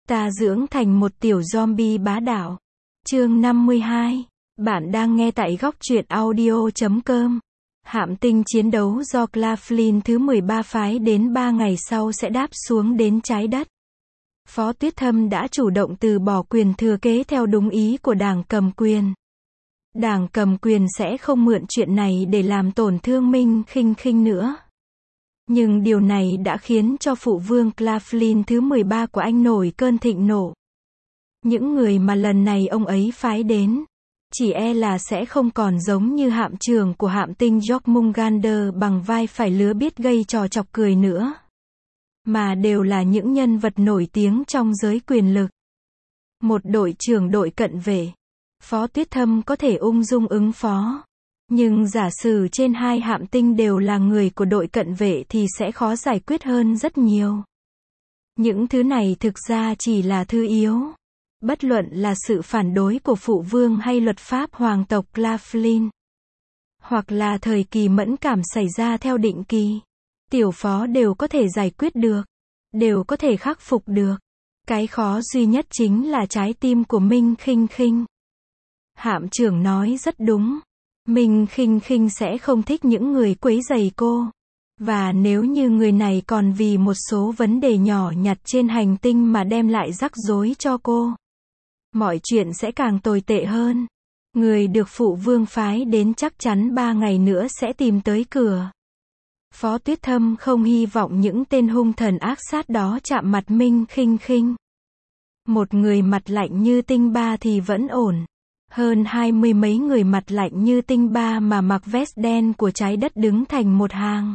Ta dưỡng thành một tiểu zombie bá đạo. Chương 52. Bạn đang nghe tại góc truyện audio.com. Hạm tinh chiến đấu do Claflin thứ 13 phái đến 3 ngày sau sẽ đáp xuống đến trái đất. Phó Tuyết Thâm đã chủ động từ bỏ quyền thừa kế theo đúng ý của đảng cầm quyền. Đảng cầm quyền sẽ không mượn chuyện này để làm tổn thương Minh Khinh Khinh nữa. Nhưng điều này đã khiến cho phụ vương Claflin thứ 13 của anh nổi cơn thịnh nộ. Những người mà lần này ông ấy phái đến, chỉ e là sẽ không còn giống như hạm trưởng của hạm tinh Jormungandr bằng vai phải lứa biết gây trò chọc cười nữa. Mà đều là những nhân vật nổi tiếng trong giới quyền lực. Một đội trưởng đội cận vệ, Phó Tuyết Thâm có thể ung dung ứng phó. Nhưng giả sử trên hai hạm tinh đều là người của đội cận vệ thì sẽ khó giải quyết hơn rất nhiều. Những thứ này thực ra chỉ là thứ yếu. Bất luận là sự phản đối của phụ vương hay luật pháp hoàng tộc Claflin, hoặc là thời kỳ mẫn cảm xảy ra theo định kỳ, tiểu phó đều có thể giải quyết được, đều có thể khắc phục được. Cái khó duy nhất chính là trái tim của Minh Khinh Khinh. Hạm trưởng nói rất đúng. Minh Khinh Khinh sẽ không thích những người quấy rầy cô. Và nếu như người này còn vì một số vấn đề nhỏ nhặt trên hành tinh mà đem lại rắc rối cho cô, mọi chuyện sẽ càng tồi tệ hơn. Người được phụ vương phái đến chắc chắn 3 ngày nữa sẽ tìm tới cửa. Phó Tuyết Thâm không hy vọng những tên hung thần ác sát đó chạm mặt Minh Khinh Khinh. Một người mặt lạnh như Tinh Ba thì vẫn ổn. Hơn 20 mấy người mặt lạnh như Tinh Ba mà mặc vest đen của trái đất đứng thành một hàng.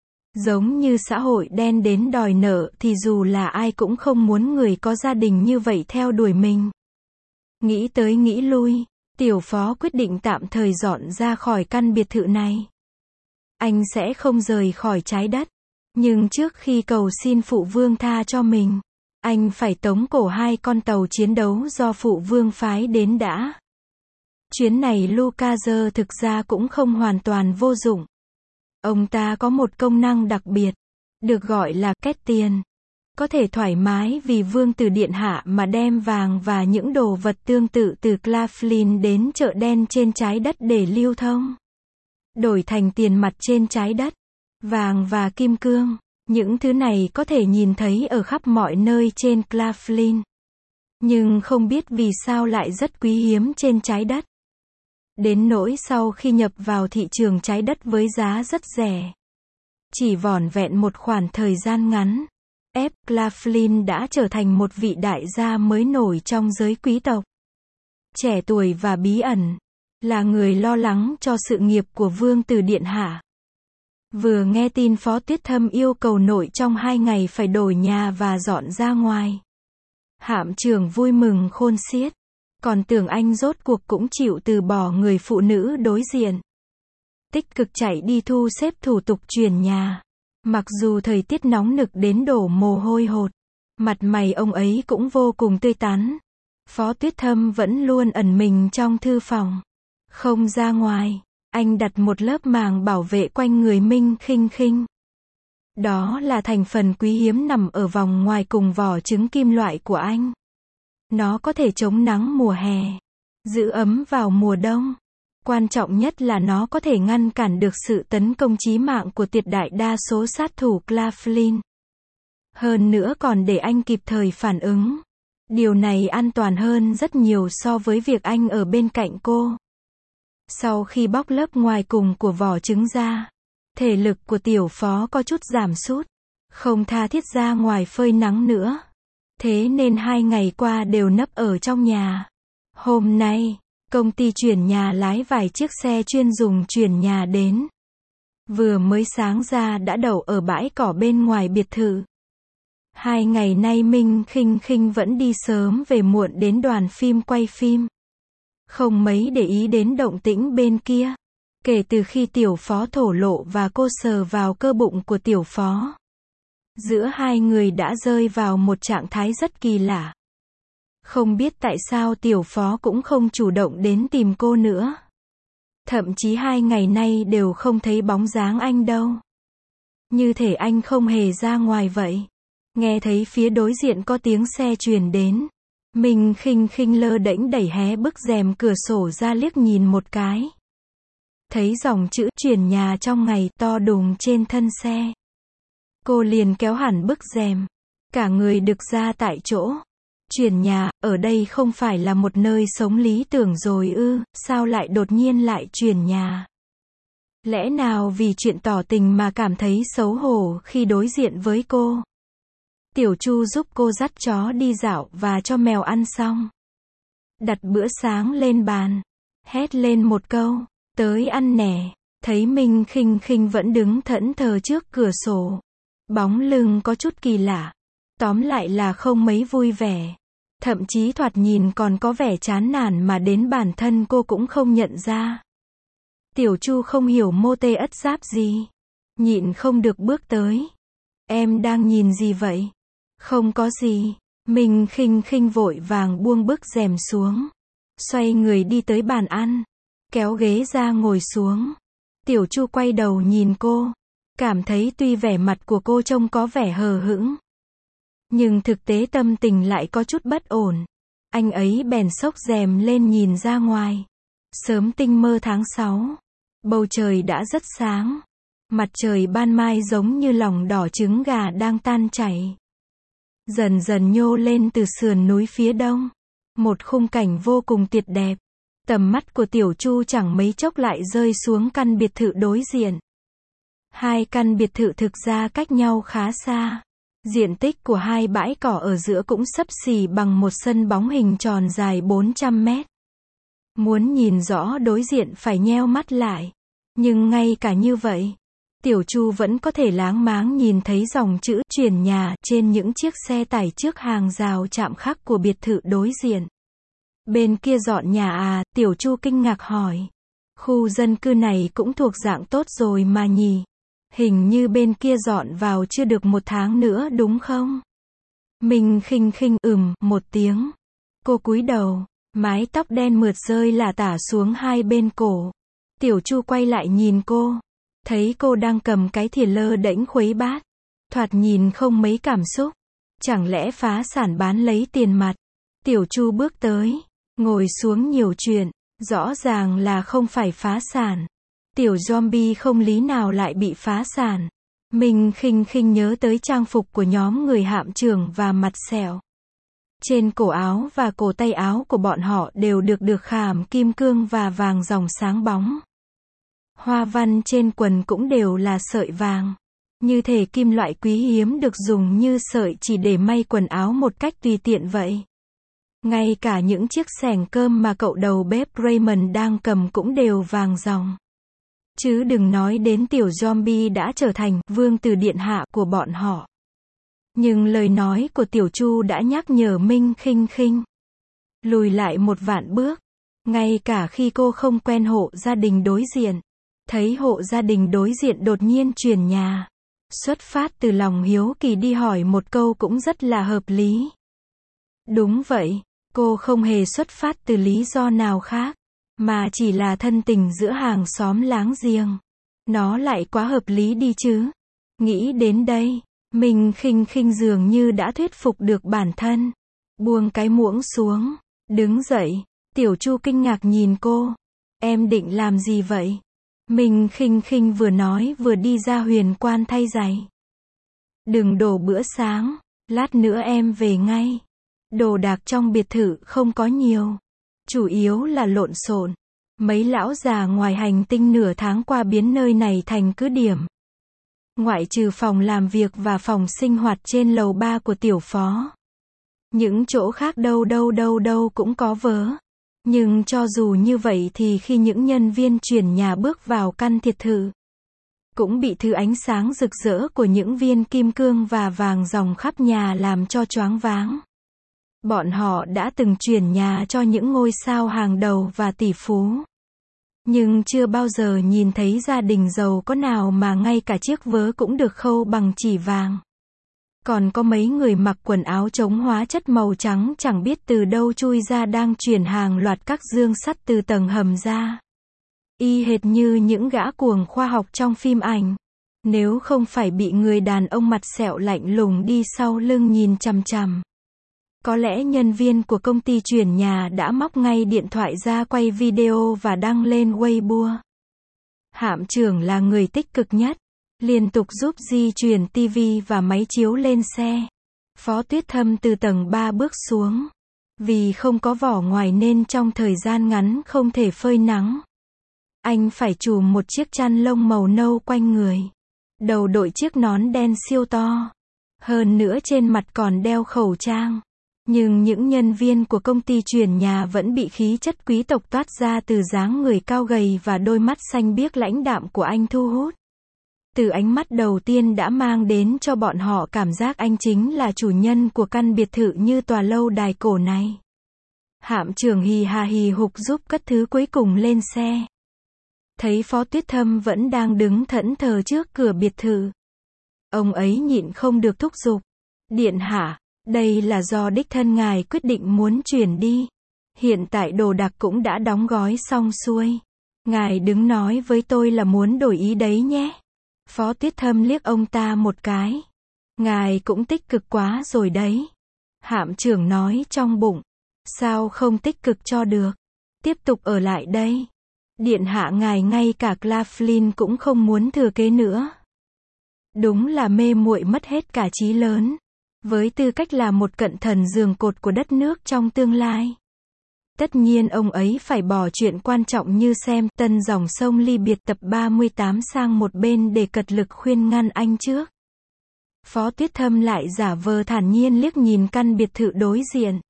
Giống như xã hội đen đến đòi nợ thì dù là ai cũng không muốn người có gia đình như vậy theo đuổi mình. Nghĩ tới nghĩ lui, tiểu phó quyết định tạm thời dọn ra khỏi căn biệt thự này. Anh sẽ không rời khỏi trái đất. Nhưng trước khi cầu xin phụ vương tha cho mình, anh phải tống cổ 2 con tàu chiến đấu do phụ vương phái đến đã. Chuyến này Lucaser thực ra cũng không hoàn toàn vô dụng. Ông ta có một công năng đặc biệt, được gọi là két tiền. Có thể thoải mái vì vương tử điện hạ mà đem vàng và những đồ vật tương tự từ Claflin đến chợ đen trên trái đất để lưu thông. Đổi thành tiền mặt trên trái đất. Vàng và kim cương, những thứ này có thể nhìn thấy ở khắp mọi nơi trên Claflin. Nhưng không biết vì sao lại rất quý hiếm trên trái đất. Đến nỗi sau khi nhập vào thị trường trái đất với giá rất rẻ, chỉ vỏn vẹn một khoảng thời gian ngắn, Claflin đã trở thành một vị đại gia mới nổi trong giới quý tộc. Trẻ tuổi và bí ẩn, là người lo lắng cho sự nghiệp của vương tử điện hạ. Vừa nghe tin Phó Tuyết Thâm yêu cầu nội trong 2 ngày phải đổi nhà và dọn ra ngoài, hạm trưởng vui mừng khôn xiết. Còn tưởng anh rốt cuộc cũng chịu từ bỏ người phụ nữ đối diện. Tích cực chạy đi thu xếp thủ tục chuyển nhà. Mặc dù thời tiết nóng nực đến đổ mồ hôi hột, mặt mày ông ấy cũng vô cùng tươi tắn. Phó Tuyết Thâm vẫn luôn ẩn mình trong thư phòng, không ra ngoài. Anh đặt một lớp màng bảo vệ quanh người Minh Khinh Khinh. Đó là thành phần quý hiếm nằm ở vòng ngoài cùng vỏ trứng kim loại của anh. Nó có thể chống nắng mùa hè, giữ ấm vào mùa đông. Quan trọng nhất là nó có thể ngăn cản được sự tấn công chí mạng của tuyệt đại đa số sát thủ Claflin. Hơn nữa còn để anh kịp thời phản ứng. Điều này an toàn hơn rất nhiều so với việc anh ở bên cạnh cô. Sau khi bóc lớp ngoài cùng của vỏ trứng ra, thể lực của tiểu phó có chút giảm sút, không tha thiết ra ngoài phơi nắng nữa. Thế nên 2 ngày qua đều nấp ở trong nhà. Hôm nay, công ty chuyển nhà lái vài chiếc xe chuyên dùng chuyển nhà đến. Vừa mới sáng ra đã đậu ở bãi cỏ bên ngoài biệt thự. 2 ngày nay Minh Khinh Khinh vẫn đi sớm về muộn đến đoàn phim quay phim. Không mấy để ý đến động tĩnh bên kia. Kể từ khi tiểu phó thổ lộ và cô sờ vào cơ bụng của tiểu phó, giữa hai người đã rơi vào một trạng thái rất kỳ lạ. Không biết tại sao tiểu phó cũng không chủ động đến tìm cô nữa. Thậm chí 2 ngày nay đều không thấy bóng dáng anh đâu. Như thể anh không hề ra ngoài vậy. Nghe thấy phía đối diện có tiếng xe truyền đến. Mình khinh khinh lơ đễnh đẩy hé bức rèm cửa sổ ra liếc nhìn một cái. Thấy dòng chữ chuyển nhà trong ngày to đùng trên thân xe. Cô liền kéo hẳn bức rèm. Cả người đực ra tại chỗ. Chuyển nhà, ở đây không phải là một nơi sống lý tưởng rồi ư, sao lại đột nhiên lại chuyển nhà? Lẽ nào vì chuyện tỏ tình mà cảm thấy xấu hổ khi đối diện với cô? Tiểu Chu giúp cô dắt chó đi dạo và cho mèo ăn xong. Đặt bữa sáng lên bàn. Hét lên một câu, tới ăn nè. Thấy Minh Khinh Khinh vẫn đứng thẫn thờ trước cửa sổ. Bóng lưng có chút kỳ lạ. Tóm lại là không mấy vui vẻ. Thậm chí thoạt nhìn còn có vẻ chán nản mà đến bản thân cô cũng không nhận ra. Tiểu Chu không hiểu mô tê ất giáp gì. Nhịn không được bước tới. Em đang nhìn gì vậy? Không có gì. Minh Khinh Khinh vội vàng buông bức rèm xuống. Xoay người đi tới bàn ăn. Kéo ghế ra ngồi xuống. Tiểu Chu quay đầu nhìn cô. Cảm thấy tuy vẻ mặt của cô trông có vẻ hờ hững. Nhưng thực tế tâm tình lại có chút bất ổn. Anh ấy bèn xốc rèm lên nhìn ra ngoài. Sớm tinh mơ tháng 6. Bầu trời đã rất sáng. Mặt trời ban mai giống như lòng đỏ trứng gà đang tan chảy. Dần dần nhô lên từ sườn núi phía đông. Một khung cảnh vô cùng tuyệt đẹp. Tầm mắt của Tiểu Chu chẳng mấy chốc lại rơi xuống căn biệt thự đối diện. Hai căn biệt thự thực ra cách nhau khá xa. Diện tích của hai bãi cỏ ở giữa cũng xấp xỉ bằng một sân bóng hình tròn dài 400 mét. Muốn nhìn rõ đối diện phải nheo mắt lại. Nhưng ngay cả như vậy, Tiểu Chu vẫn có thể láng máng nhìn thấy dòng chữ chuyển nhà trên những chiếc xe tải trước hàng rào chạm khắc của biệt thự đối diện. Bên kia dọn nhà à? Tiểu Chu kinh ngạc hỏi. Khu dân cư này cũng thuộc dạng tốt rồi mà nhỉ? Hình như bên kia dọn vào chưa được 1 tháng nữa đúng không? Mình khinh khinh một tiếng. Cô cúi đầu, mái tóc đen mượt rơi lả tả xuống hai bên cổ. Tiểu Chu quay lại nhìn cô. Thấy cô đang cầm cái thìa lơ đễnh khuấy bát. Thoạt nhìn không mấy cảm xúc. Chẳng lẽ phá sản bán lấy tiền mặt? Tiểu Chu bước tới, ngồi xuống nhiều chuyện. Rõ ràng là không phải phá sản. Tiểu zombie không lý nào lại bị phá sản. Mình khinh khinh nhớ tới trang phục của nhóm người hạm trưởng và mặt sẹo. Trên cổ áo và cổ tay áo của bọn họ đều được khảm kim cương và vàng ròng sáng bóng. Hoa văn trên quần cũng đều là sợi vàng. Như thể kim loại quý hiếm được dùng như sợi chỉ để may quần áo một cách tùy tiện vậy. Ngay cả những chiếc xẻng cơm mà cậu đầu bếp Raymond đang cầm cũng đều vàng ròng. Chứ đừng nói đến tiểu zombie đã trở thành vương tử điện hạ của bọn họ. Nhưng lời nói của Tiểu Chu đã nhắc nhở Minh Khinh Khinh lùi lại một vạn bước. Ngay cả khi cô không quen hộ gia đình đối diện, thấy hộ gia đình đối diện đột nhiên chuyển nhà, xuất phát từ lòng hiếu kỳ đi hỏi một câu cũng rất là hợp lý. Đúng vậy, cô không hề xuất phát từ lý do nào khác, mà chỉ là thân tình giữa hàng xóm láng giềng. Nó lại quá hợp lý đi chứ. Nghĩ đến đây, Minh Khinh Khinh dường như đã thuyết phục được bản thân. Buông cái muỗng xuống, đứng dậy. Tiểu Chu kinh ngạc nhìn cô. Em định làm gì vậy? Minh Khinh Khinh vừa nói vừa đi ra huyền quan thay giày. Đừng đổ bữa sáng, lát nữa em về ngay. Đồ đạc trong biệt thự không có nhiều. Chủ yếu là lộn xộn. Mấy lão già ngoài hành tinh nửa tháng qua biến nơi này thành cứ điểm. Ngoại trừ phòng làm việc và phòng sinh hoạt trên lầu 3 của tiểu phó. Những chỗ khác đâu cũng có vớ. Nhưng cho dù như vậy thì khi những nhân viên chuyển nhà bước vào căn biệt thự, cũng bị thứ ánh sáng rực rỡ của những viên kim cương và vàng ròng khắp nhà làm cho choáng váng. Bọn họ đã từng chuyển nhà cho những ngôi sao hàng đầu và tỷ phú. Nhưng chưa bao giờ nhìn thấy gia đình giàu có nào mà ngay cả chiếc vớ cũng được khâu bằng chỉ vàng. Còn có mấy người mặc quần áo chống hóa chất màu trắng chẳng biết từ đâu chui ra đang chuyển hàng loạt các dương sắt từ tầng hầm ra. Y hệt như những gã cuồng khoa học trong phim ảnh. Nếu không phải bị người đàn ông mặt sẹo lạnh lùng đi sau lưng nhìn chằm chằm. Có lẽ nhân viên của công ty chuyển nhà đã móc ngay điện thoại ra quay video và đăng lên Weibo. Hạm trưởng là người tích cực nhất, liên tục giúp di chuyển tivi và máy chiếu lên xe. Phó Tuyết Thâm từ tầng 3 bước xuống. Vì không có vỏ ngoài nên trong thời gian ngắn không thể phơi nắng. Anh phải trùm một chiếc chăn lông màu nâu quanh người. Đầu đội chiếc nón đen siêu to. Hơn nữa trên mặt còn đeo khẩu trang. Nhưng những nhân viên của công ty chuyển nhà vẫn bị khí chất quý tộc toát ra từ dáng người cao gầy và đôi mắt xanh biếc lãnh đạm của anh thu hút. Từ ánh mắt đầu tiên đã mang đến cho bọn họ cảm giác anh chính là chủ nhân của căn biệt thự như tòa lâu đài cổ này. Hạm trưởng hì hà hì hục giúp cất thứ cuối cùng lên xe. Thấy Phó Tuyết Thâm vẫn đang đứng thẫn thờ trước cửa biệt thự. Ông ấy nhịn không được thúc giục. Điện hạ, đây là do đích thân ngài quyết định muốn chuyển đi. Hiện tại đồ đạc cũng đã đóng gói xong xuôi. Ngài đừng nói với tôi là muốn đổi ý đấy nhé. Phó Tuyết Thâm liếc ông ta một cái. Ngài cũng tích cực quá rồi đấy. Hạm trưởng nói trong bụng. Sao không tích cực cho được? Tiếp tục ở lại đây. Điện hạ ngài ngay cả Claflin cũng không muốn thừa kế nữa. Đúng là mê muội mất hết cả trí lớn. Với tư cách là một cận thần giường cột của đất nước trong tương lai. Tất nhiên ông ấy phải bỏ chuyện quan trọng như xem Tân dòng sông ly biệt tập 38 sang một bên để cật lực khuyên ngăn anh trước. Phó Tuyết Thâm lại giả vờ thản nhiên liếc nhìn căn biệt thự đối diện.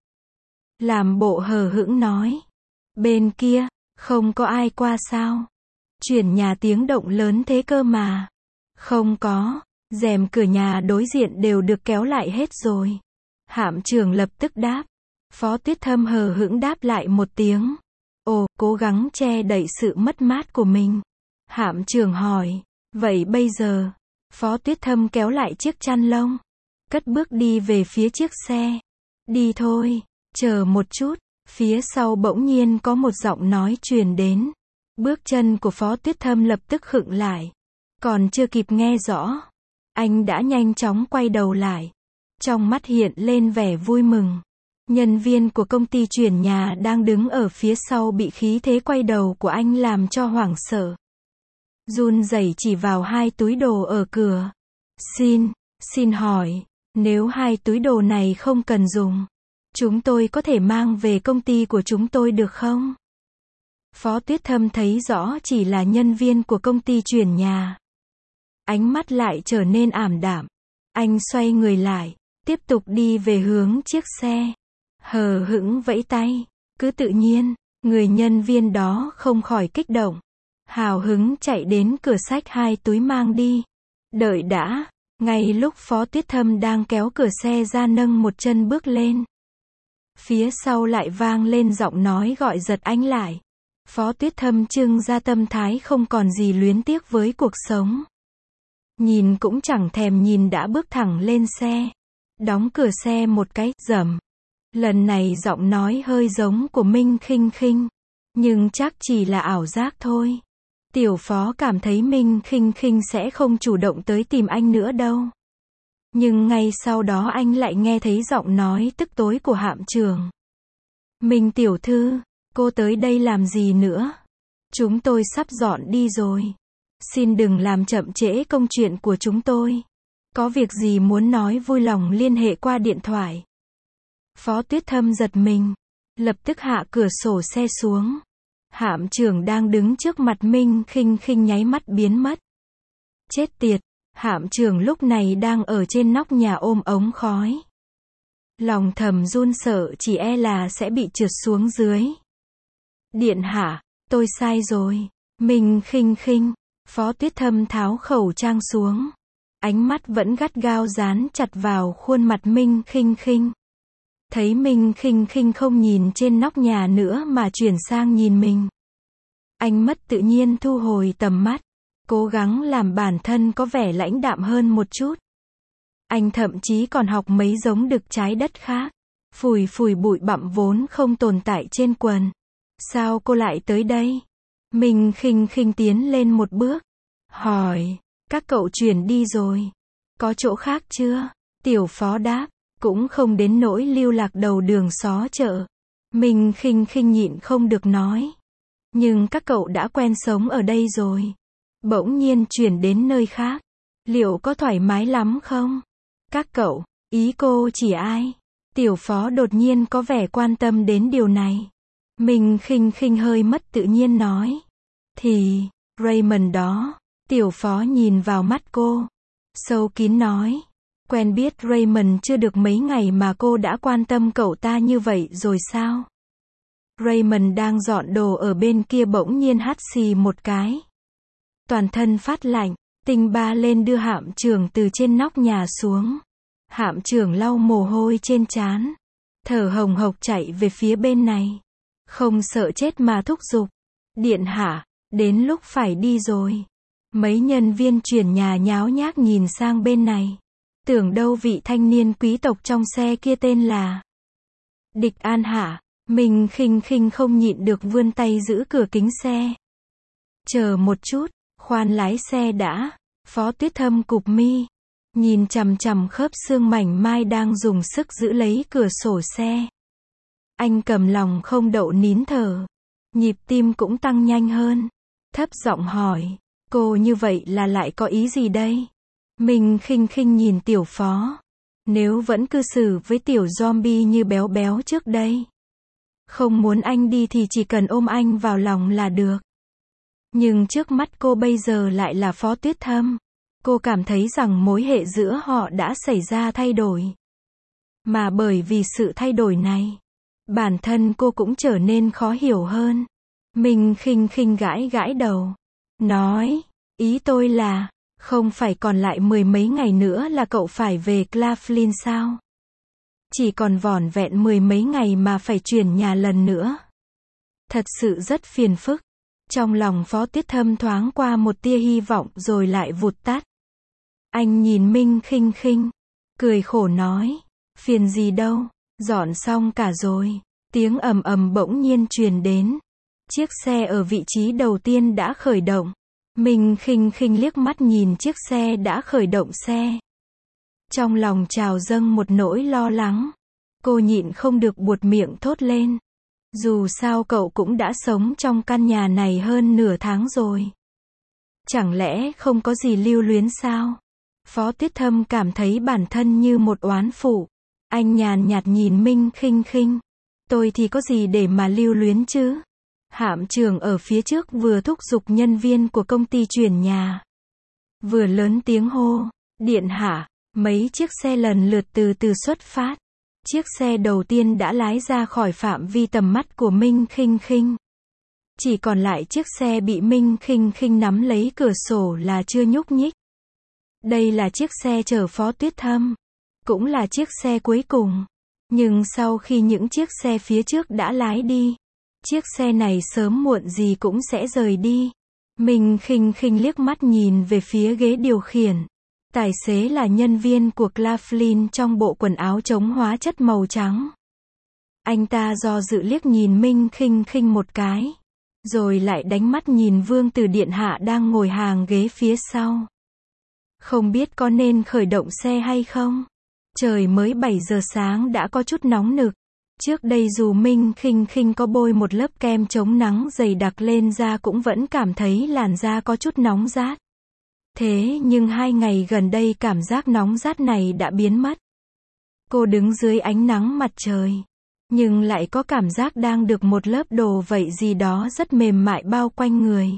Làm bộ hờ hững nói. Bên kia, không có ai qua sao? Chuyển nhà tiếng động lớn thế cơ mà. Không có, rèm cửa nhà đối diện đều được kéo lại hết rồi. Hạm trưởng lập tức đáp. Phó Tuyết Thâm hờ hững đáp lại một tiếng. Ồ, cố gắng che đậy sự mất mát của mình. Hạm trưởng hỏi. Vậy bây giờ? Phó Tuyết Thâm kéo lại chiếc chăn lông. Cất bước đi về phía chiếc xe. Đi thôi, chờ một chút. Phía sau bỗng nhiên có một giọng nói truyền đến. Bước chân của Phó Tuyết Thâm lập tức khựng lại. Còn chưa kịp nghe rõ. Anh đã nhanh chóng quay đầu lại. Trong mắt hiện lên vẻ vui mừng. Nhân viên của công ty chuyển nhà đang đứng ở phía sau bị khí thế quay đầu của anh làm cho hoảng sợ. Run rẩy chỉ vào hai túi đồ ở cửa. Xin hỏi, nếu hai túi đồ này không cần dùng, chúng tôi có thể mang về công ty của chúng tôi được không? Phó Tuyết Thâm thấy rõ chỉ là nhân viên của công ty chuyển nhà. Ánh mắt lại trở nên ảm đạm. Anh xoay người lại, tiếp tục đi về hướng chiếc xe. Hờ hững vẫy tay. Cứ tự nhiên, người nhân viên đó không khỏi kích động. Hào hứng chạy đến cửa xách hai túi mang đi. Đợi đã. Ngay lúc Phó Tuyết Thâm đang kéo cửa xe ra nâng một chân bước lên. Phía sau lại vang lên giọng nói gọi giật anh lại. Phó Tuyết Thâm trưng ra tâm thái không còn gì luyến tiếc với cuộc sống. Nhìn cũng chẳng thèm nhìn đã bước thẳng lên xe. Đóng cửa xe một cái, rầm. Lần này giọng nói hơi giống của Minh Khinh Khinh. Nhưng chắc chỉ là ảo giác thôi. Tiểu Phó cảm thấy Minh Khinh Khinh sẽ không chủ động tới tìm anh nữa đâu. Nhưng ngay sau đó anh lại nghe thấy giọng nói tức tối của Hạm trưởng. Minh tiểu thư, cô tới đây làm gì nữa? Chúng tôi sắp dọn đi rồi. Xin đừng làm chậm trễ công chuyện của chúng tôi. Có việc gì muốn nói vui lòng liên hệ qua điện thoại. Phó Tuyết Thâm giật mình. Lập tức hạ cửa sổ xe xuống. Hạm trưởng đang đứng trước mặt Minh Khinh Khinh nháy mắt biến mất. Chết tiệt, Hạm trưởng lúc này đang ở trên nóc nhà ôm ống khói. Lòng thầm run sợ chỉ e là sẽ bị trượt xuống dưới. Điện hạ, tôi sai rồi. Minh Khinh Khinh. Phó Tuyết Thâm tháo khẩu trang xuống. Ánh mắt vẫn gắt gao dán chặt vào khuôn mặt Minh Khinh Khinh. Thấy Minh Khinh Khinh không nhìn trên nóc nhà nữa mà chuyển sang nhìn mình. Anh mất tự nhiên thu hồi tầm mắt. Cố gắng làm bản thân có vẻ lãnh đạm hơn một chút. Anh thậm chí còn học mấy giống đực trái đất khác. Phủi phủi bụi bặm vốn không tồn tại trên quần. Sao cô lại tới đây? Minh Khinh Khinh tiến lên một bước. Hỏi. Các cậu chuyển đi rồi. Có chỗ khác chưa? Tiểu Phó đáp. Cũng không đến nỗi lưu lạc đầu đường xó chợ. Minh Khinh Khinh nhịn không được nói. Nhưng các cậu đã quen sống ở đây rồi. Bỗng nhiên chuyển đến nơi khác. Liệu có thoải mái lắm không? Các cậu, ý cô chỉ ai? Tiểu Phó đột nhiên có vẻ quan tâm đến điều này. Minh Khinh Khinh hơi mất tự nhiên nói. Thì, Raymond đó. Tiểu Phó nhìn vào mắt cô. Sâu kín nói. Quen biết Raymond chưa được mấy ngày mà cô đã quan tâm cậu ta như vậy rồi sao? Raymond đang dọn đồ ở bên kia bỗng nhiên hắt xì một cái. Toàn thân phát lạnh, Tinh Ba lên đưa Hạm Trưởng từ trên nóc nhà xuống. Hạm Trưởng lau mồ hôi trên trán, thở hồng hộc chạy về phía bên này. Không sợ chết mà thúc giục. Điện hạ, đến lúc phải đi rồi. Mấy nhân viên chuyển nhà nháo nhác nhìn sang bên này. Tưởng đâu vị thanh niên quý tộc trong xe kia tên là Địch An hả? Minh Khinh Khinh không nhịn được vươn tay giữ cửa kính xe. Chờ một chút, khoan lái xe đã. Phó Tuyết Thâm cụp mi, nhìn chằm chằm khớp xương mảnh mai đang dùng sức giữ lấy cửa sổ xe. Anh cầm lòng không đậu nín thở. Nhịp tim cũng tăng nhanh hơn. Thấp giọng hỏi, cô như vậy là lại có ý gì đây? Minh Khinh Khinh nhìn Tiểu Phó. Nếu vẫn cư xử với tiểu zombie như béo béo trước đây. Không muốn anh đi thì chỉ cần ôm anh vào lòng là được. Nhưng trước mắt cô bây giờ lại là Phó Tuyết Thâm. Cô cảm thấy rằng mối hệ giữa họ đã xảy ra thay đổi. Mà bởi vì sự thay đổi này, bản thân cô cũng trở nên khó hiểu hơn. Minh Khinh Khinh gãi gãi đầu. Nói, ý tôi là, không phải còn lại mười mấy ngày nữa là cậu phải về Claflin sao? Chỉ còn vỏn vẹn mười mấy ngày mà phải chuyển nhà lần nữa. Thật sự rất phiền phức. Trong lòng Phó Tuyết Thâm thoáng qua một tia hy vọng rồi lại vụt tắt. Anh nhìn Minh Khinh Khinh, cười khổ nói, phiền gì đâu, dọn xong cả rồi. Tiếng ầm ầm bỗng nhiên truyền đến. Chiếc xe ở vị trí đầu tiên đã khởi động. Minh Khinh Khinh liếc mắt nhìn chiếc xe đã khởi động xe. Trong lòng trào dâng một nỗi lo lắng. Cô nhịn không được buột miệng thốt lên. Dù sao cậu cũng đã sống trong căn nhà này hơn nửa tháng rồi. Chẳng lẽ không có gì lưu luyến sao? Phó Tuyết Thâm cảm thấy bản thân như một oán phụ. Anh nhàn nhạt nhìn Minh Khinh Khinh. Tôi thì có gì để mà lưu luyến chứ? Hạm Trưởng ở phía trước vừa thúc giục nhân viên của công ty chuyển nhà. Vừa lớn tiếng hô, điện hạ, mấy chiếc xe lần lượt từ từ xuất phát. Chiếc xe đầu tiên đã lái ra khỏi phạm vi tầm mắt của Minh Khinh Khinh. Chỉ còn lại chiếc xe bị Minh Khinh Khinh nắm lấy cửa sổ là chưa nhúc nhích. Đây là chiếc xe chở Phó Tuyết Thâm. Cũng là chiếc xe cuối cùng. Nhưng sau khi những chiếc xe phía trước đã lái đi, chiếc xe này sớm muộn gì cũng sẽ rời đi. Minh Khinh Khinh liếc mắt nhìn về phía ghế điều khiển. Tài xế là nhân viên của Claflin trong bộ quần áo chống hóa chất màu trắng. Anh ta do dự liếc nhìn Minh Khinh Khinh một cái. Rồi lại đánh mắt nhìn Vương Tử Điện Hạ đang ngồi hàng ghế phía sau. Không biết có nên khởi động xe hay không? Trời mới 7 giờ sáng đã có chút nóng nực. Trước đây dù Minh Khinh Khinh có bôi một lớp kem chống nắng dày đặc lên da cũng vẫn cảm thấy làn da có chút nóng rát. Thế nhưng 2 ngày gần đây cảm giác nóng rát này đã biến mất. Cô đứng dưới ánh nắng mặt trời, nhưng lại có cảm giác đang được một lớp đồ vậy gì đó rất mềm mại bao quanh người.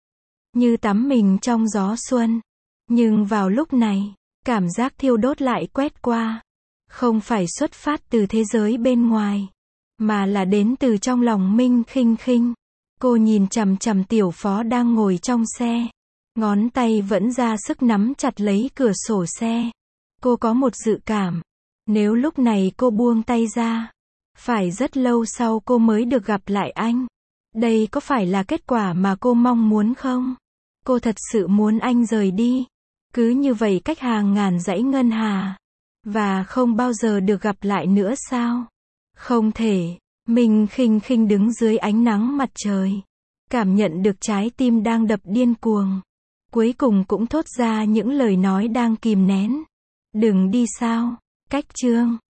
Như tắm mình trong gió xuân. Nhưng vào lúc này, cảm giác thiêu đốt lại quét qua. Không phải xuất phát từ thế giới bên ngoài, mà là đến từ trong lòng Minh Khinh Khinh. Cô nhìn chằm chằm Tiểu Phó đang ngồi trong xe. Ngón tay vẫn ra sức nắm chặt lấy cửa sổ xe. Cô có một dự cảm. Nếu lúc này cô buông tay ra, phải rất lâu sau cô mới được gặp lại anh. Đây có phải là kết quả mà cô mong muốn không? Cô thật sự muốn anh rời đi. Cứ như vậy cách hàng ngàn dãy ngân hà. Và không bao giờ được gặp lại nữa sao? Không thể. Minh Khinh Khinh đứng dưới ánh nắng mặt trời. Cảm nhận được trái tim đang đập điên cuồng. Cuối cùng cũng thốt ra những lời nói đang kìm nén. Đừng đi sao? Cách chương